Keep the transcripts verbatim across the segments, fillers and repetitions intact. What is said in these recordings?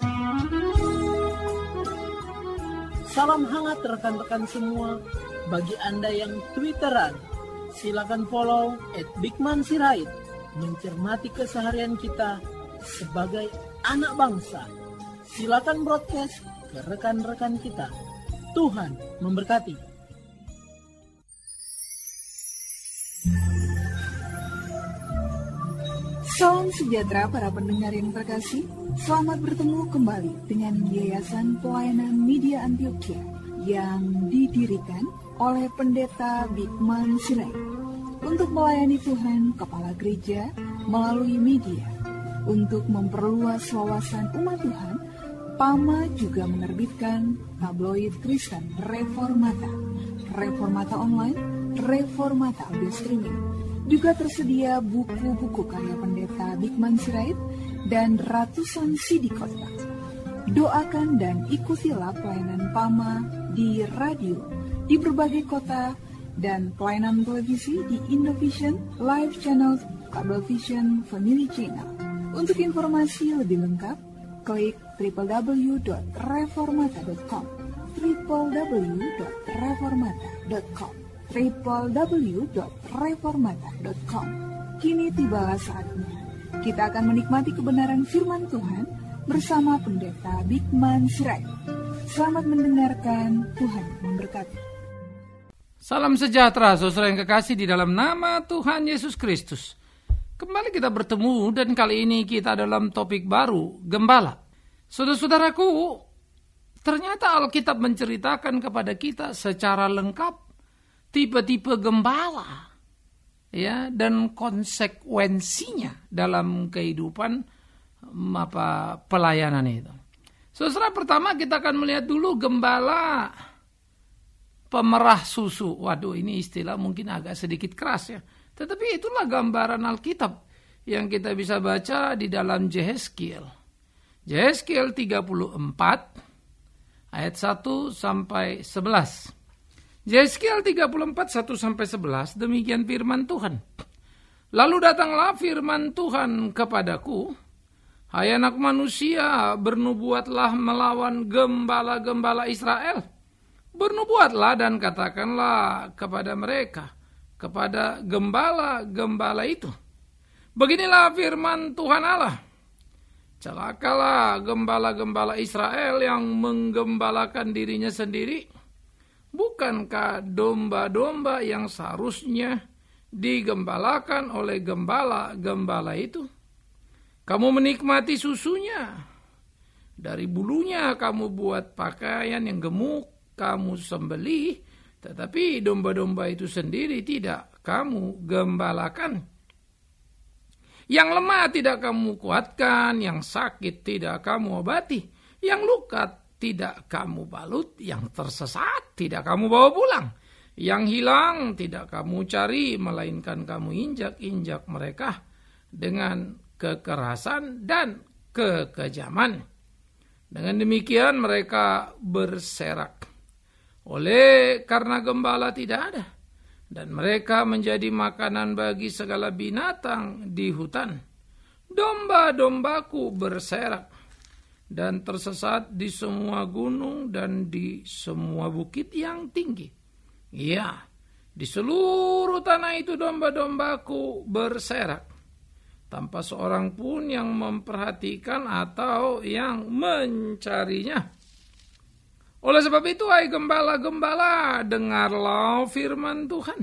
Salam hangat rekan-rekan semua. Bagi Anda yang Twitteran, silakan follow at bigman sirait, mencermati keseharian kita sebagai anak bangsa. Silakan broadcast ke rekan-rekan kita. Tuhan memberkati. Salam sejahtera para pendengar yang terkasih. Selamat bertemu kembali dengan Yayasan Pelayanan Media Antioquia yang didirikan oleh Pendeta Bigman Sirait untuk melayani Tuhan Kepala Gereja melalui media. Untuk memperluas wawasan umat Tuhan, P A M A juga menerbitkan tabloid Kristen Reformata, Reformata Online, Reformata Audio Streaming. Juga tersedia buku-buku karya Pendeta Bigman Sirait dan ratusan C D kotak. Doakan dan ikutilah pelayanan P A M A di radio, di berbagai kota, dan pelayanan televisi di Indovision, Live Channel, Kabel Vision, Family Channel. Untuk informasi lebih lengkap, klik w w w dot reformata dot com, w w w dot reformata dot com, w w w dot reformata dot com. Kini tibalah saatnya kita akan menikmati kebenaran firman Tuhan bersama Pendeta Bigman Sirait. Selamat mendengarkan, Tuhan memberkati. Salam sejahtera, saudara yang kekasih di dalam nama Tuhan Yesus Kristus. Kembali kita bertemu dan kali ini kita dalam topik baru, gembala. Saudara-saudaraku, ternyata Alkitab menceritakan kepada kita secara lengkap tipe-tipe gembala, ya, dan konsekuensinya dalam kehidupan apa pelayanan itu. Saudara, pertama kita akan melihat dulu gembala pemerah susu. Waduh, ini istilah mungkin agak sedikit keras ya. Tetapi itulah gambaran Alkitab yang kita bisa baca di dalam Yehezkiel. Yehezkiel tiga puluh empat ayat satu sampai sebelas. Yehezkiel tiga puluh empat satu sampai sebelas, demikian firman Tuhan. Lalu datanglah firman Tuhan kepadaku, hai anak manusia, bernubuatlah melawan gembala-gembala Israel. Bernubuatlah dan katakanlah kepada mereka, kepada gembala-gembala itu, beginilah firman Tuhan Allah. Celakalah gembala-gembala Israel yang menggembalakan dirinya sendiri. Bukankah domba-domba yang seharusnya digembalakan oleh gembala-gembala itu? Kamu menikmati susunya. Dari bulunya kamu buat pakaian yang gemuk, kamu sembelih, tetapi domba-domba itu sendiri tidak kamu gembalakan. Yang lemah tidak kamu kuatkan, yang sakit tidak kamu obati, yang luka tidak kamu balut, yang tersesat tidak kamu bawa pulang, yang hilang tidak kamu cari, melainkan kamu injak-injak mereka dengan kekerasan dan kekejaman. Dengan demikian mereka berserak oleh karena gembala tidak ada, dan mereka menjadi makanan bagi segala binatang di hutan. Domba-dombaku berserak dan tersesat di semua gunung dan di semua bukit yang tinggi. Ya, di seluruh tanah itu domba-dombaku berserak, tanpa seorang pun yang memperhatikan atau yang mencarinya. Oleh sebab itu, hai gembala-gembala, dengarlah firman Tuhan.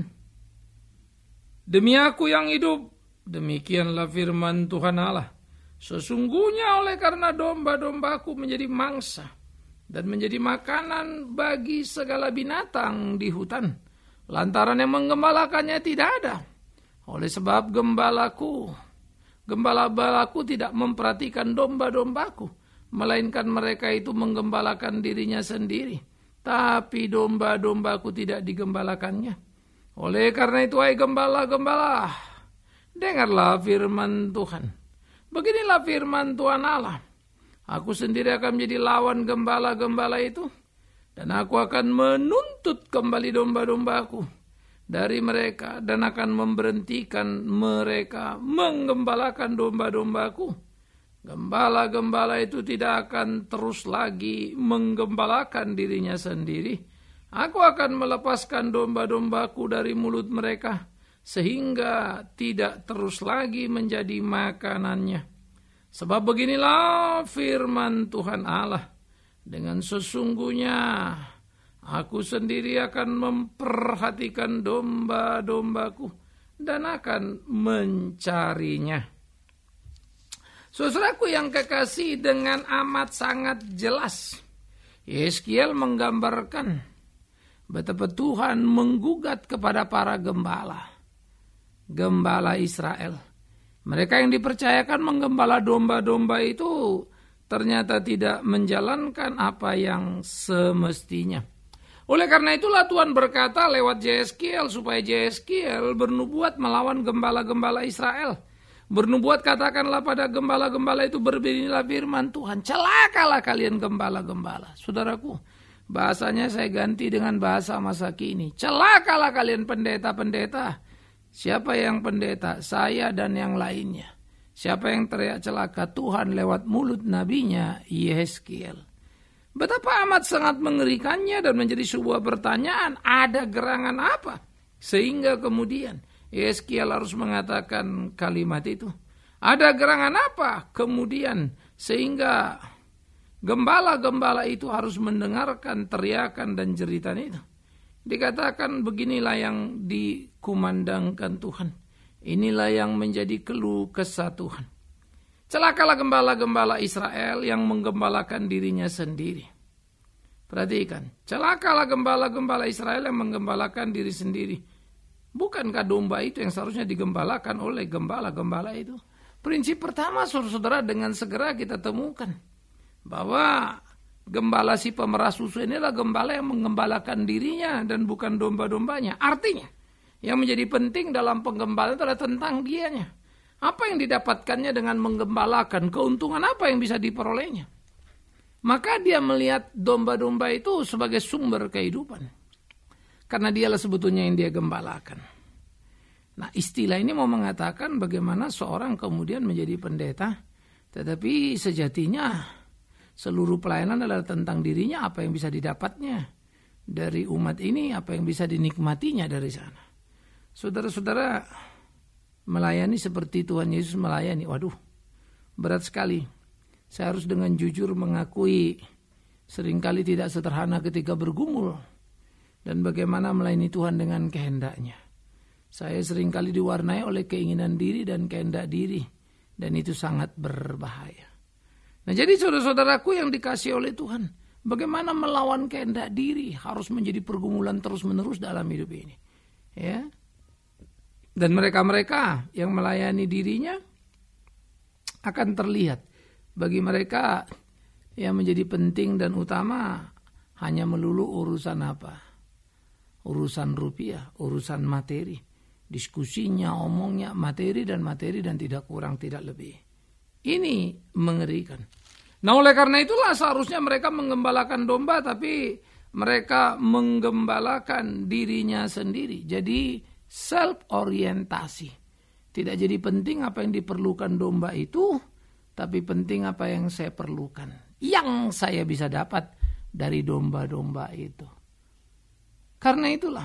Demi aku yang hidup, demikianlah firman Tuhan Allah. Sesungguhnya oleh karena domba-dombaku menjadi mangsa dan menjadi makanan bagi segala binatang di hutan, lantaran yang menggembalakannya tidak ada. Oleh sebab gembalaku, gembala-gembalaku tidak memperhatikan domba-dombaku, melainkan mereka itu menggembalakan dirinya sendiri. Tapi domba-dombaku tidak digembalakannya. Oleh karena itu, hai gembala-gembala, dengarlah firman Tuhan. Beginilah firman Tuhan Allah. Aku sendiri akan menjadi lawan gembala-gembala itu, dan aku akan menuntut kembali domba-dombaku dari mereka, dan akan memberhentikan mereka menggembalakan domba-dombaku. Gembala-gembala itu tidak akan terus lagi menggembalakan dirinya sendiri. Aku akan melepaskan domba-dombaku dari mulut mereka, sehingga tidak terus lagi menjadi makanannya. Sebab beginilah firman Tuhan Allah, dengan sesungguhnya aku sendiri akan memperhatikan domba-dombaku dan akan mencarinya. Saudaraku yang kekasih, dengan amat sangat jelas Yeskiel menggambarkan betapa Tuhan menggugat kepada para gembala. Gembala Israel. Mereka yang dipercayakan menggembala domba-domba itu ternyata tidak menjalankan apa yang semestinya. Oleh karena itulah Tuhan berkata lewat Yeskiel supaya Yeskiel bernubuat melawan gembala-gembala Israel. Bernubuat, katakanlah pada gembala-gembala itu, berbunyilah firman Tuhan, celakalah kalian gembala-gembala. Saudaraku, bahasanya saya ganti dengan bahasa masa kini. Celakalah kalian pendeta-pendeta. Siapa yang pendeta? Saya dan yang lainnya. Siapa yang teriak celaka? Tuhan lewat mulut nabinya Yeskiel. Betapa amat sangat mengerikannya dan menjadi sebuah pertanyaan. Ada gerangan apa? Sehingga kemudian Yeskiel harus mengatakan kalimat itu. Ada gerangan apa? Kemudian sehingga gembala-gembala itu harus mendengarkan teriakan dan jeritan itu. Dikatakan beginilah yang dikumandangkan Tuhan. Inilah yang menjadi keluh kesah Tuhan. Celakalah gembala-gembala Israel yang menggembalakan dirinya sendiri. Perhatikan, celakalah gembala-gembala Israel yang menggembalakan diri sendiri. Bukankah domba itu yang seharusnya digembalakan oleh gembala-gembala itu? Prinsip pertama, saudara-saudara, dengan segera kita temukan bahwa gembala si pemerah susu ini adalah gembala yang menggembalakan dirinya dan bukan domba-dombanya. Artinya, yang menjadi penting dalam penggembalaan adalah tentang dianya. Apa yang didapatkannya dengan menggembalakan? Keuntungan apa yang bisa diperolehnya? Maka dia melihat domba-domba itu sebagai sumber kehidupan. Karena dialah sebetulnya yang dia gembalakan. Nah, istilah ini mau mengatakan bagaimana seorang kemudian menjadi pendeta, tetapi sejatinya seluruh pelayanan adalah tentang dirinya, apa yang bisa didapatnya dari umat ini, apa yang bisa dinikmatinya dari sana. Saudara-saudara, melayani seperti Tuhan Yesus melayani, waduh, berat sekali. Saya harus dengan jujur mengakui seringkali tidak sederhana ketika bergumul. Dan bagaimana melayani Tuhan dengan kehendaknya. Saya seringkali diwarnai oleh keinginan diri dan kehendak diri. Dan itu sangat berbahaya. Nah, jadi saudara-saudaraku yang dikasihi oleh Tuhan, bagaimana melawan kehendak diri harus menjadi pergumulan terus-menerus dalam hidup ini. Ya. Dan mereka-mereka yang melayani dirinya akan terlihat. Bagi mereka yang menjadi penting dan utama hanya melulu urusan apa? Urusan rupiah, urusan materi. Diskusinya, omongnya, materi dan materi dan tidak kurang, tidak lebih. Ini mengerikan. Nah, oleh karena itulah seharusnya mereka menggembalakan domba, tapi mereka menggembalakan dirinya sendiri. Jadi self-orientasi. Tidak jadi penting apa yang diperlukan domba itu, tapi penting apa yang saya perlukan. Yang saya bisa dapat dari domba-domba itu. Karena itulah,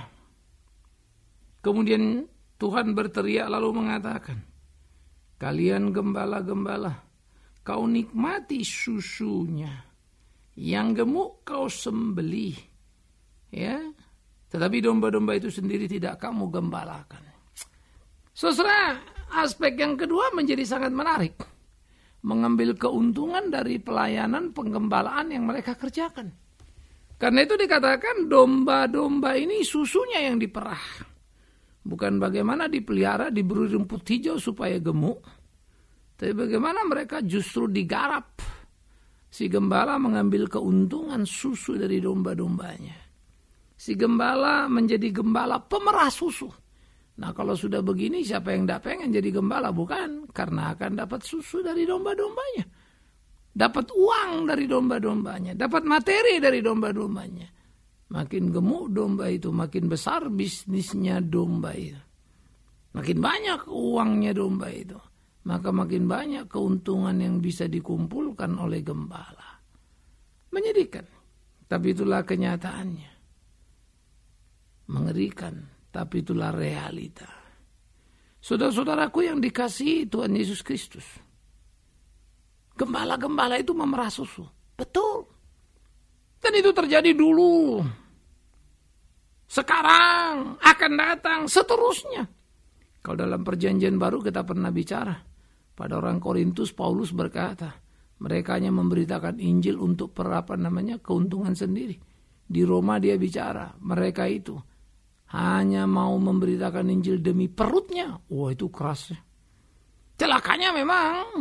kemudian Tuhan berteriak lalu mengatakan, kalian gembala-gembala, kau nikmati susunya, yang gemuk kau sembelih, ya, tetapi domba-domba itu sendiri tidak kamu gembalakan. Saudara, aspek yang kedua menjadi sangat menarik, mengambil keuntungan dari pelayanan penggembalaan yang mereka kerjakan. Karena itu dikatakan domba-domba ini susunya yang diperah. Bukan bagaimana dipelihara, diberi rumput hijau supaya gemuk. Tapi bagaimana mereka justru digarap. Si gembala mengambil keuntungan susu dari domba-dombanya. Si gembala menjadi gembala pemerah susu. Nah, kalau sudah begini siapa yang tidak pengen jadi gembala? Bukan, karena akan dapat susu dari domba-dombanya. Dapat uang dari domba-dombanya, dapat materi dari domba-dombanya. Makin gemuk domba itu, makin besar bisnisnya domba itu. Makin banyak uangnya domba itu. maka makin banyak keuntungan yang bisa dikumpulkan oleh gembala. Menyedihkan, tapi itulah kenyataannya. Mengerikan, tapi itulah realita. Saudara-saudaraku yang dikasihi Tuhan Yesus Kristus, gembala-gembala itu memerah susu. Betul. Dan itu terjadi dulu. Sekarang, akan datang, seterusnya. Kalau dalam perjanjian baru kita pernah bicara. Pada orang Korintus, Paulus berkata, mereka hanya memberitakan Injil untuk per, apa namanya, keuntungan sendiri. Di Roma dia bicara, mereka itu hanya mau memberitakan Injil demi perutnya. Wah, itu keras. Celakanya memang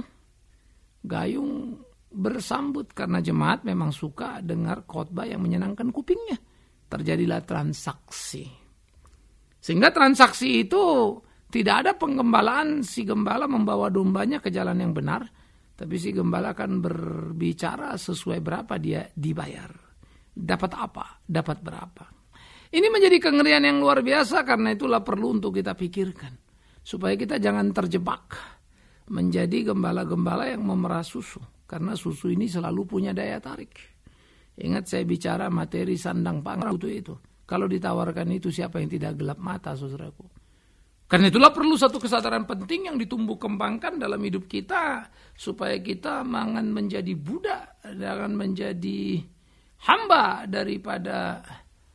gayung bersambut karena jemaat memang suka dengar khotbah yang menyenangkan kupingnya. Terjadilah transaksi. Sehingga transaksi itu tidak ada penggembalaan, si gembala membawa dombanya ke jalan yang benar, tapi si gembala akan berbicara sesuai berapa dia dibayar. Dapat apa? Dapat berapa? Ini menjadi kengerian yang luar biasa, karena itulah perlu untuk kita pikirkan. Supaya kita jangan terjebak menjadi gembala-gembala yang memerah susu. Karena susu ini selalu punya daya tarik. Ingat saya bicara materi sandang pangan itu itu. Kalau ditawarkan itu, siapa yang tidak gelap mata, saudaraku? Karena itulah perlu satu kesadaran penting yang ditumbuh kembangkan dalam hidup kita. Supaya kita jangan menjadi budak, jangan menjadi hamba daripada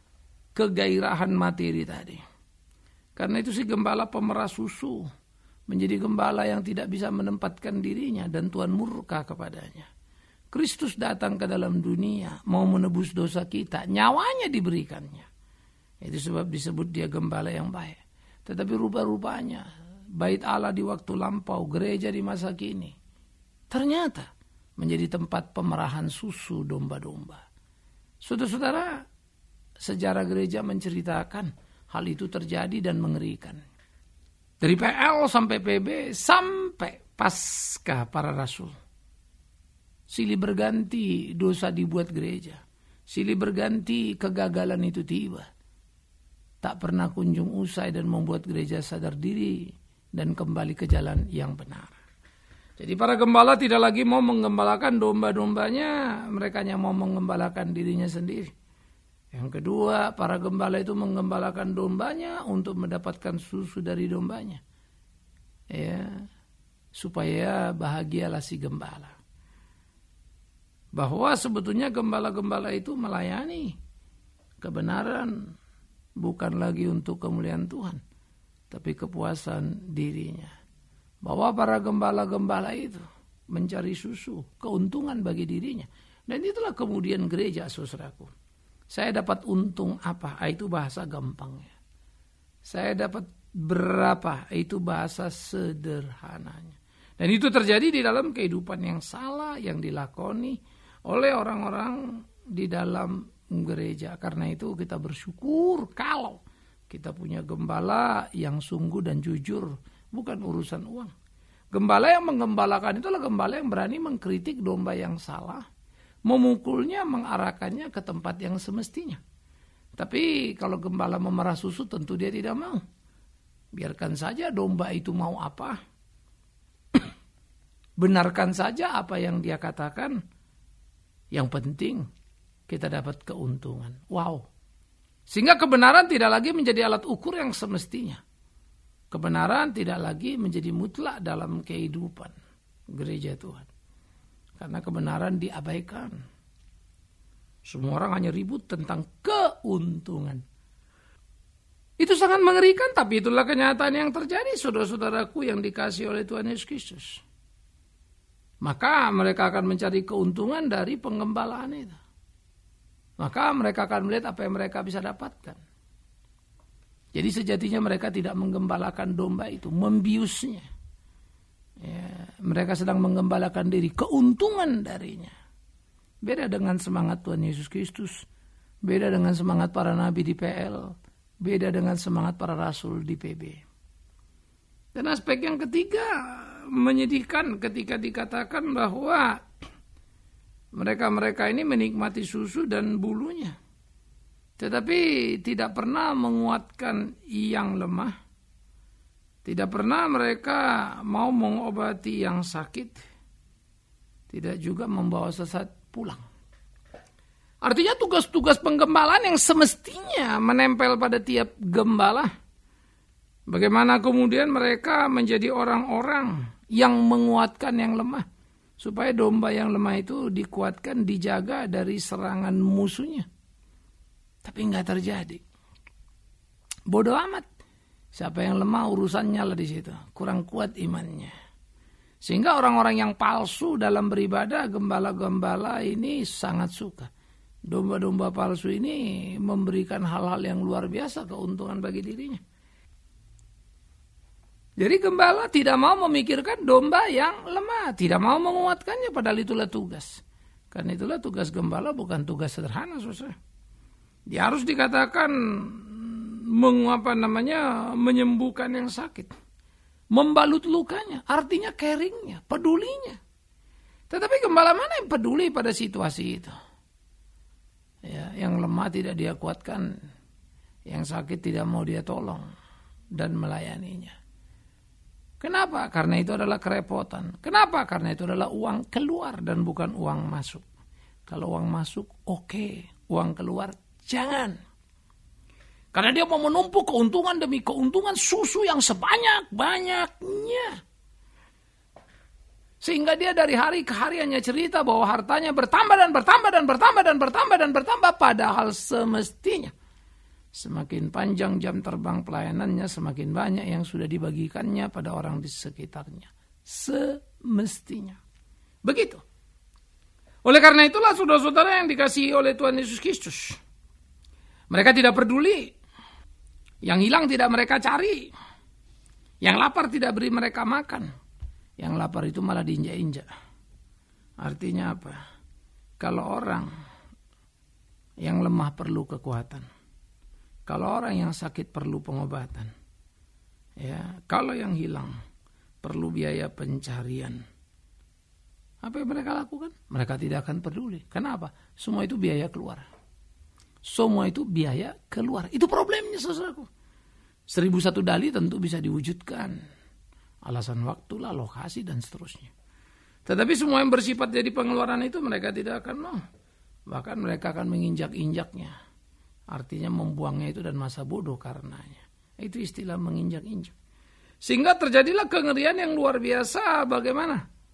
kegairahan materi tadi. Karena itu si gembala pemerah susu menjadi gembala yang tidak bisa menempatkan dirinya dan Tuhan murka kepadanya. Kristus datang ke dalam dunia mau menebus dosa kita, nyawanya diberikannya. Itu sebab disebut dia gembala yang baik. Tetapi rupa-rupanya bait Allah di waktu lampau, gereja di masa kini, ternyata menjadi tempat pemerahan susu domba-domba. Saudara-saudara, sejarah gereja menceritakan hal itu terjadi dan mengerikan. Dari P L sampai P B sampai pasca para rasul. Silih berganti dosa dibuat gereja. Silih berganti kegagalan itu tiba. Tak pernah kunjung usai dan membuat gereja sadar diri dan kembali ke jalan yang benar. Jadi para gembala tidak lagi mau menggembalakan domba-dombanya, mereka hanya mau menggembalakan dirinya sendiri. Yang kedua, para gembala itu menggembalakan dombanya untuk mendapatkan susu dari dombanya. Ya, supaya bahagialah si gembala. Bahwa sebetulnya gembala-gembala itu melayani kebenaran, bukan lagi untuk kemuliaan Tuhan, tapi kepuasan dirinya. Bahwa para gembala-gembala itu mencari susu, keuntungan bagi dirinya. Dan itulah kemudian gereja, saudaraku. Saya dapat untung apa? Itu bahasa gampangnya. Saya dapat berapa? Itu bahasa sederhananya. Dan itu terjadi di dalam kehidupan yang salah yang dilakoni oleh orang-orang di dalam gereja. Karena itu kita bersyukur kalau kita punya gembala yang sungguh dan jujur, bukan urusan uang. Gembala yang menggembalakan itu adalah gembala yang berani mengkritik domba yang salah, memukulnya, mengarahkannya ke tempat yang semestinya. Tapi kalau gembala memerah susu tentu dia tidak mau. Biarkan saja domba itu mau apa. Benarkan saja apa yang dia katakan. Yang penting kita dapat keuntungan. Wow. Sehingga kebenaran tidak lagi menjadi alat ukur yang semestinya. Kebenaran tidak lagi menjadi mutlak dalam kehidupan gereja Tuhan. Karena kebenaran diabaikan. Semua orang hanya ribut tentang keuntungan. Itu sangat mengerikan, tapi itulah kenyataan yang terjadi, saudara-saudaraku yang dikasihi oleh Tuhan Yesus Kristus. Maka mereka akan mencari keuntungan dari penggembalaan itu. Maka mereka akan melihat apa yang mereka bisa dapatkan. Jadi sejatinya mereka tidak menggembalakan domba itu, membiusnya. Ya, mereka sedang menggembalakan diri, keuntungan darinya. Beda dengan semangat Tuhan Yesus Kristus, beda dengan semangat para nabi di P L, beda dengan semangat para rasul di P B. Dan aspek yang ketiga menyedihkan ketika dikatakan bahwa mereka-mereka ini menikmati susu dan bulunya, tetapi tidak pernah menguatkan yang lemah Tidak pernah mereka mau mengobati yang sakit. Tidak juga membawa sesat pulang. Artinya tugas-tugas penggembalaan yang semestinya menempel pada tiap gembala. Bagaimana kemudian mereka menjadi orang-orang yang menguatkan yang lemah. Supaya domba yang lemah itu dikuatkan, dijaga dari serangan musuhnya. Tapi enggak terjadi. Bodoh amat. Siapa yang lemah urusannya lah di situ. Kurang kuat imannya. Sehingga orang-orang yang palsu dalam beribadah, gembala-gembala ini sangat suka. Domba-domba palsu ini memberikan hal-hal yang luar biasa keuntungan bagi dirinya. Jadi gembala tidak mau memikirkan domba yang lemah. Tidak mau menguatkannya, padahal itulah tugas. Karena itulah tugas gembala bukan tugas sederhana, saudara. Dia harus dikatakan mengapa namanya menyembuhkan yang sakit. Membalut lukanya, artinya caringnya, pedulinya. Tetapi gembala mana yang peduli pada situasi itu? Ya, yang lemah tidak dia kuatkan, yang sakit tidak mau dia tolong dan melayaninya. Kenapa? Karena itu adalah kerepotan. Kenapa? Karena itu adalah uang keluar dan bukan uang masuk. Kalau uang masuk, oke. Okay. Uang keluar, jangan. Karena dia mau menumpuk keuntungan demi keuntungan susu yang sebanyak-banyaknya. Sehingga dia dari hari ke hari hanya cerita bahwa hartanya bertambah dan bertambah dan bertambah dan bertambah dan bertambah. Padahal semestinya semakin panjang jam terbang pelayanannya, semakin banyak yang sudah dibagikannya pada orang di sekitarnya. Semestinya. Begitu. Oleh karena itulah saudara-saudara yang dikasihi oleh Tuhan Yesus Kristus. Mereka tidak peduli. Yang hilang tidak mereka cari. Yang lapar tidak beri mereka makan. Yang lapar itu malah diinjak-injak. Artinya apa? Kalau orang yang lemah perlu kekuatan. Kalau orang yang sakit perlu pengobatan. Ya, kalau yang hilang perlu biaya pencarian. Apa yang mereka lakukan? Mereka tidak akan peduli. Kenapa? Semua itu biaya keluar. Semua itu biaya keluar. Itu problemnya, saudaraku. Seribu satu dalih tentu bisa diwujudkan. Alasan waktulah, lokasi, dan seterusnya. Tetapi semua yang bersifat jadi pengeluaran itu mereka tidak akan mau. Bahkan mereka akan menginjak-injaknya. Artinya membuangnya itu dan masa bodoh karenanya. Itu istilah menginjak-injak. Sehingga terjadilah kengerian yang luar biasa. Bagaimana?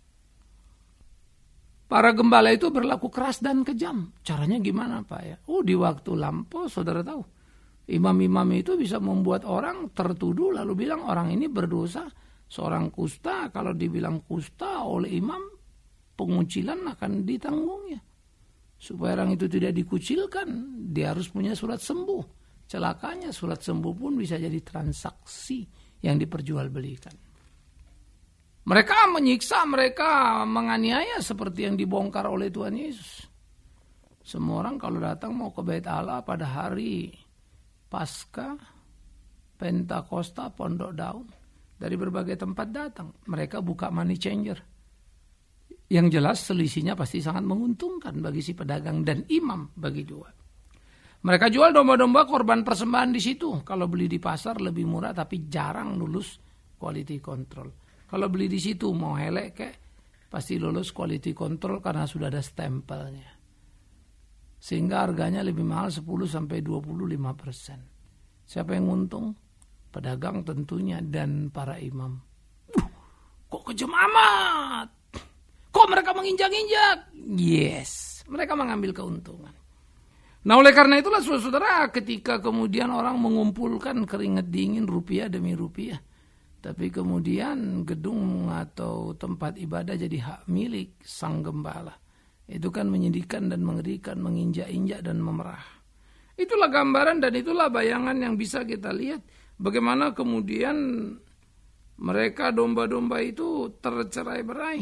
Para gembala itu berlaku keras dan kejam. Caranya gimana, Pak ya? Oh, di waktu lampau saudara tahu. Imam-imam itu bisa membuat orang tertuduh lalu bilang orang ini berdosa. Seorang kusta, kalau dibilang kusta oleh imam, pengucilan akan ditanggungnya. Supaya orang itu tidak dikucilkan, dia harus punya surat sembuh. Celakanya surat sembuh pun bisa jadi transaksi yang diperjualbelikan. Mereka menyiksa, mereka menganiaya seperti yang dibongkar oleh Tuhan Yesus. Semua orang kalau datang mau ke Bait Allah pada hari Paskah, Pentakosta, Pondok Daun, dari berbagai tempat datang. Mereka buka money changer. Yang jelas selisihnya pasti sangat menguntungkan bagi si pedagang dan imam bagi dua. Mereka jual domba-domba korban persembahan di situ. Kalau beli di pasar lebih murah tapi jarang lulus quality control. Kalau beli di situ mau helek kek, pasti lulus quality control karena sudah ada stempelnya. Sehingga harganya lebih mahal sepuluh sampai dua puluh lima persen. Siapa yang untung? Pedagang tentunya dan para imam. Uh, kok kejam amat? Kok mereka menginjak-injak? Yes, mereka mengambil keuntungan. Nah oleh karena itulah saudara, ketika kemudian orang mengumpulkan keringat dingin rupiah demi rupiah, tapi kemudian gedung atau tempat ibadah jadi hak milik sang gembala, itu kan menyedihkan dan mengerikan, menginjak-injak dan memerah. Itulah gambaran dan itulah bayangan yang bisa kita lihat. Bagaimana kemudian mereka domba-domba itu tercerai-berai.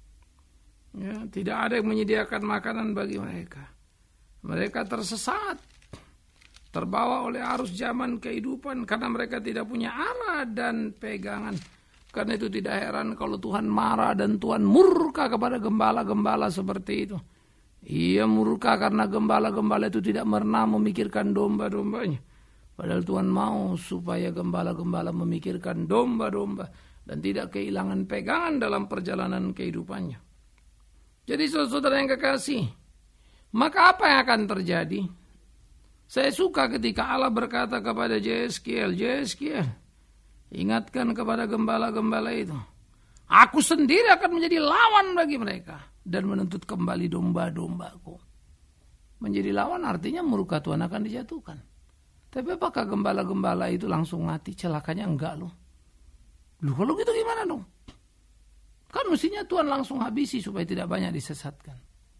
Ya, tidak ada yang menyediakan makanan bagi mereka. Mereka tersesat, terbawa oleh arus zaman kehidupan karena mereka tidak punya arah dan pegangan. Karena itu tidak heran kalau Tuhan marah dan Tuhan murka kepada gembala-gembala seperti itu. Ia murka karena gembala-gembala itu tidak pernah memikirkan domba-dombanya. Padahal Tuhan mau supaya gembala-gembala memikirkan domba-domba dan tidak kehilangan pegangan dalam perjalanan kehidupannya. Jadi saudara yang kekasih, maka apa yang akan terjadi? Saya suka ketika Allah berkata kepada Yeskiel, Yeskiel, ingatkan kepada gembala-gembala itu, aku sendiri akan menjadi lawan bagi mereka dan menuntut kembali domba-dombaku. Menjadi lawan artinya murka Tuhan akan dijatuhkan. Tapi apakah gembala-gembala itu langsung mati? Celakanya enggak loh. Loh kalau gitu gimana dong? Kan mestinya Tuhan langsung habisi supaya tidak banyak disesatkan.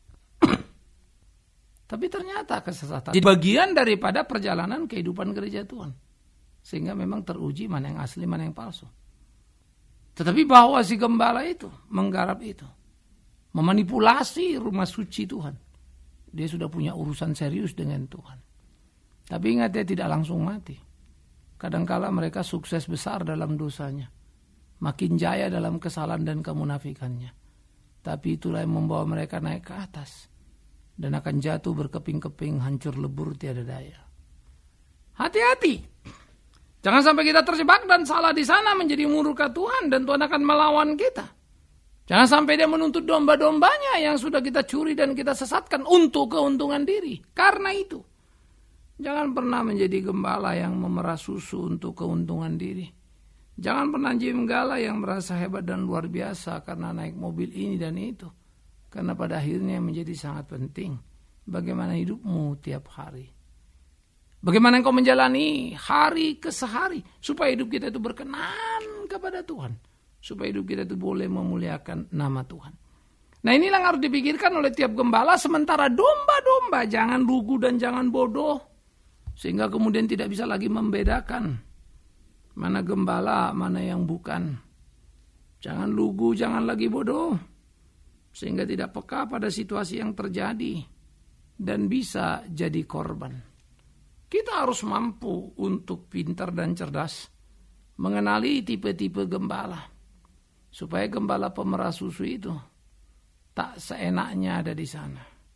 Tapi ternyata kesesatan jadi bagian daripada perjalanan kehidupan gereja Tuhan. Sehingga memang teruji mana yang asli, mana yang palsu. Tetapi bahwa si gembala itu menggarap itu, memanipulasi rumah suci Tuhan. Dia sudah punya urusan serius dengan Tuhan. Tapi ingat, dia tidak langsung mati. Kadangkala mereka sukses besar dalam dosanya. Makin jaya dalam kesalahan dan kemunafikannya. Tapi itulah yang membawa mereka naik ke atas. Dan akan jatuh berkeping-keping, hancur lebur tiada daya. Hati-hati. Jangan sampai kita terjebak dan salah di sana menjadi murka Tuhan. Dan Tuhan akan melawan kita. Jangan sampai dia menuntut domba-dombanya yang sudah kita curi dan kita sesatkan untuk keuntungan diri. Karena itu, jangan pernah menjadi gembala yang memerah susu untuk keuntungan diri. Jangan pernah jadi gembala yang merasa hebat dan luar biasa karena naik mobil ini dan itu. Karena pada akhirnya menjadi sangat penting bagaimana hidupmu tiap hari. Bagaimana engkau menjalani hari ke sehari supaya hidup kita itu berkenan kepada Tuhan. Supaya hidup kita itu boleh memuliakan nama Tuhan. Nah inilah yang harus dipikirkan oleh tiap gembala. Sementara domba-domba jangan lugu dan jangan bodoh. Sehingga kemudian tidak bisa lagi membedakan mana gembala, mana yang bukan. Jangan lugu, jangan lagi bodoh. Sehingga tidak peka pada situasi yang terjadi. Dan bisa jadi korban. Kita harus mampu untuk pintar dan cerdas. Mengenali tipe-tipe gembala. Supaya gembala pemerah susu itu tak seenaknya ada di sana.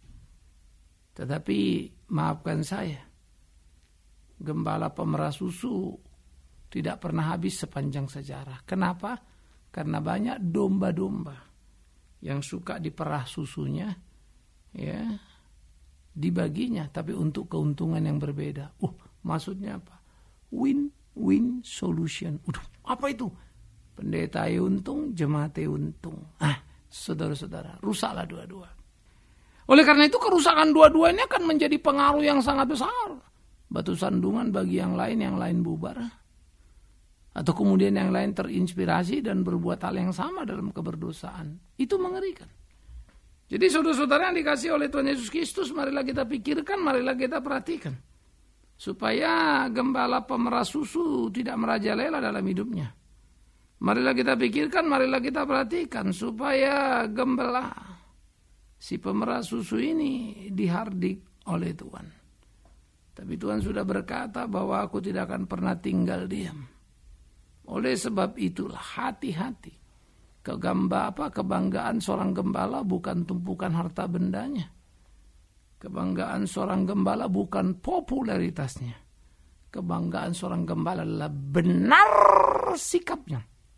Tetapi maafkan saya. Gembala pemerah susu tidak pernah habis sepanjang sejarah. Kenapa? Karena banyak domba-domba yang suka diperah susunya, ya, dibaginya, tapi untuk keuntungan yang berbeda. Uh, maksudnya apa? Win-win solution. Udah, apa itu? Pendeta untung, jemaat untung. Ah, saudara-saudara, rusaklah dua-dua. Oleh karena itu kerusakan dua-dua ini akan menjadi pengaruh yang sangat besar. Batu sandungan bagi yang lain, yang lain bubar. Atau kemudian yang lain terinspirasi dan berbuat hal yang sama dalam keberdosaan. Itu mengerikan. Jadi saudara-saudara yang dikasih oleh Tuhan Yesus Kristus, marilah kita pikirkan, marilah kita perhatikan. Supaya gembala pemerah susu tidak merajalela dalam hidupnya. Marilah kita pikirkan, marilah kita perhatikan. Supaya gembala si pemerah susu ini dihardik oleh Tuhan. Tapi Tuhan sudah berkata bahwa aku tidak akan pernah tinggal diam. Oleh sebab itulah hati-hati. Kegamba apa kebanggaan seorang gembala bukan tumpukan harta bendanya. Kebanggaan seorang gembala bukan popularitasnya. Kebanggaan seorang gembala adalah benar sikapnya.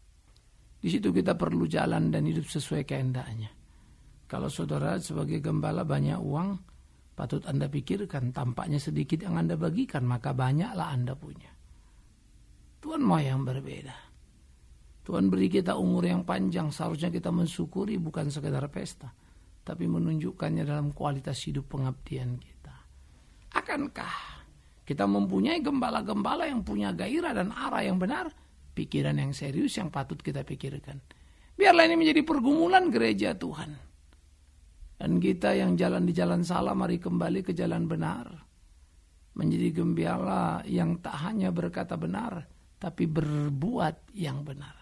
Di situ kita perlu jalan dan hidup sesuai kehendaknya. Kalau saudara sebagai gembala banyak uang, patut Anda pikirkan, tampaknya sedikit yang Anda bagikan, maka banyaklah Anda punya. Tuhan mau yang berbeda. Tuhan beri kita umur yang panjang, seharusnya kita mensyukuri bukan sekedar pesta, tapi menunjukkannya dalam kualitas hidup pengabdian kita. Akankah kita mempunyai gembala-gembala yang punya gairah dan arah yang benar? Pikiran yang serius yang patut kita pikirkan. Biarlah ini menjadi pergumulan gereja Tuhan. Dan kita yang jalan di jalan salah, mari kembali ke jalan benar. Menjadi gembala yang tak hanya berkata benar, tapi berbuat yang benar.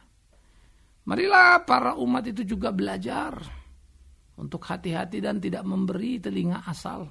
Marilah para umat itu juga belajar untuk hati-hati dan tidak memberi telinga asal.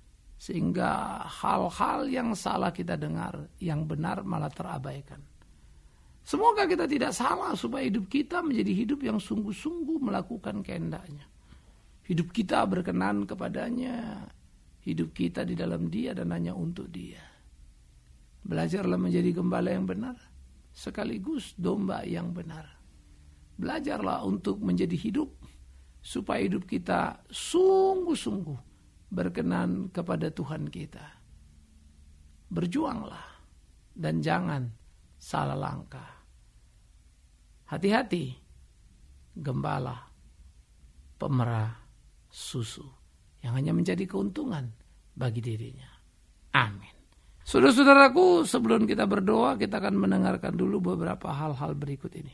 Sehingga hal-hal yang salah kita dengar, yang benar malah terabaikan. Semoga kita tidak salah supaya hidup kita menjadi hidup yang sungguh-sungguh melakukan kehendaknya. Hidup kita berkenan kepadanya. Hidup kita di dalam Dia dan hanya untuk Dia. Belajarlah menjadi gembala yang benar, sekaligus domba yang benar. Belajarlah untuk menjadi hidup, supaya hidup kita sungguh-sungguh berkenan kepada Tuhan kita. Berjuanglah dan jangan salah langkah. Hati-hati, gembala pemerah susu yang hanya menjadi keuntungan bagi dirinya. Amin. Saudara-saudaraku, sebelum kita berdoa, kita akan mendengarkan dulu beberapa hal-hal berikut ini.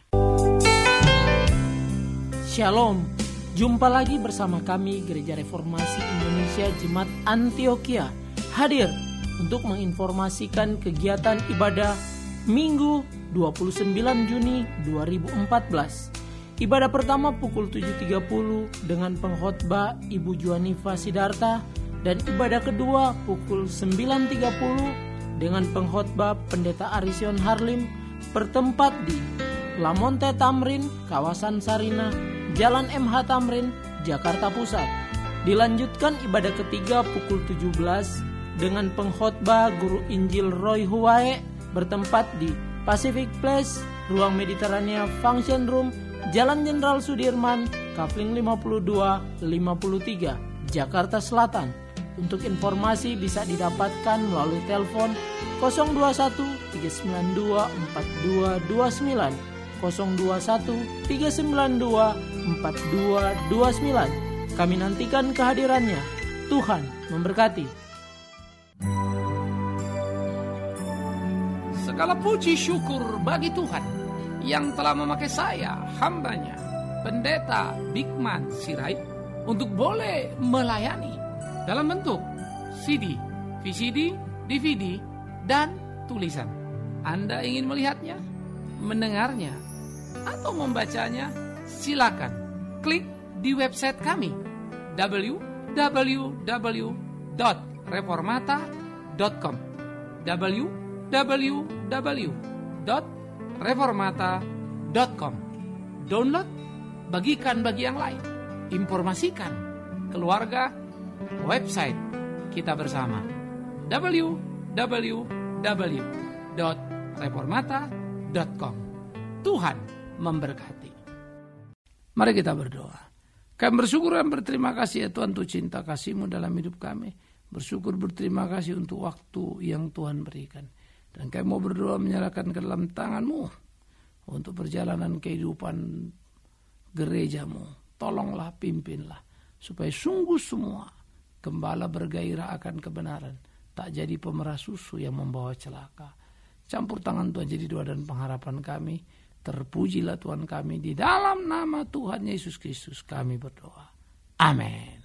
Shalom, jumpa lagi bersama kami Gereja Reformasi Indonesia Jemaat Antioquia, hadir untuk menginformasikan kegiatan ibadah Minggu dua puluh sembilan Juni dua ribu empat belas. Ibadah pertama pukul tujuh tiga puluh dengan pengkhotbah Ibu Juanifa Sidarta, dan ibadah kedua pukul sembilan tiga puluh dengan pengkhotbah Pendeta Arision Harlim, bertempat di Lamonte Tamrin, kawasan Sarina, Jalan M H Tamrin, Jakarta Pusat. Dilanjutkan ibadah ketiga pukul tujuh belas dengan pengkhotbah Guru Injil Roy Huwae, bertempat di Pacific Place, Ruang Mediterania Function Room, Jalan Jenderal Sudirman, Kafling lima puluh dua lima puluh tiga, Jakarta Selatan. Untuk informasi bisa didapatkan melalui telepon nol dua satu tiga sembilan dua empat dua dua sembilan, nol dua satu tiga sembilan dua empat dua dua sembilan. Kami nantikan kehadirannya. Tuhan memberkati. Segala puji syukur bagi Tuhan yang telah memakai saya, hambanya, Pendeta Bigman Sirait, untuk boleh melayani dalam bentuk C D, V C D, D V D, dan tulisan. Anda ingin melihatnya, mendengarnya, atau membacanya? Silakan klik di website kami w w w dot reformata dot com w w w dot reformata dot com. Download, bagikan bagi yang lain, informasikan keluarga, website kita bersama w w w dot reformata dot com. Tuhan memberkati. Mari kita berdoa. Kami bersyukur dan berterima kasih ya Tuhan untuk cinta kasih-Mu dalam hidup kami. Bersyukur berterima kasih untuk waktu yang Tuhan berikan. Dan kami mau berdoa menyerahkan ke dalam tangan-Mu untuk perjalanan kehidupan gereja-Mu. Tolonglah, pimpinlah, supaya sungguh semua gembala bergairah akan kebenaran, tak jadi pemerah susu yang membawa celaka. Campur tangan Tuhan jadi doa dan pengharapan kami. Terpujilah Tuhan kami, di dalam nama Tuhan Yesus Kristus kami berdoa. Amin.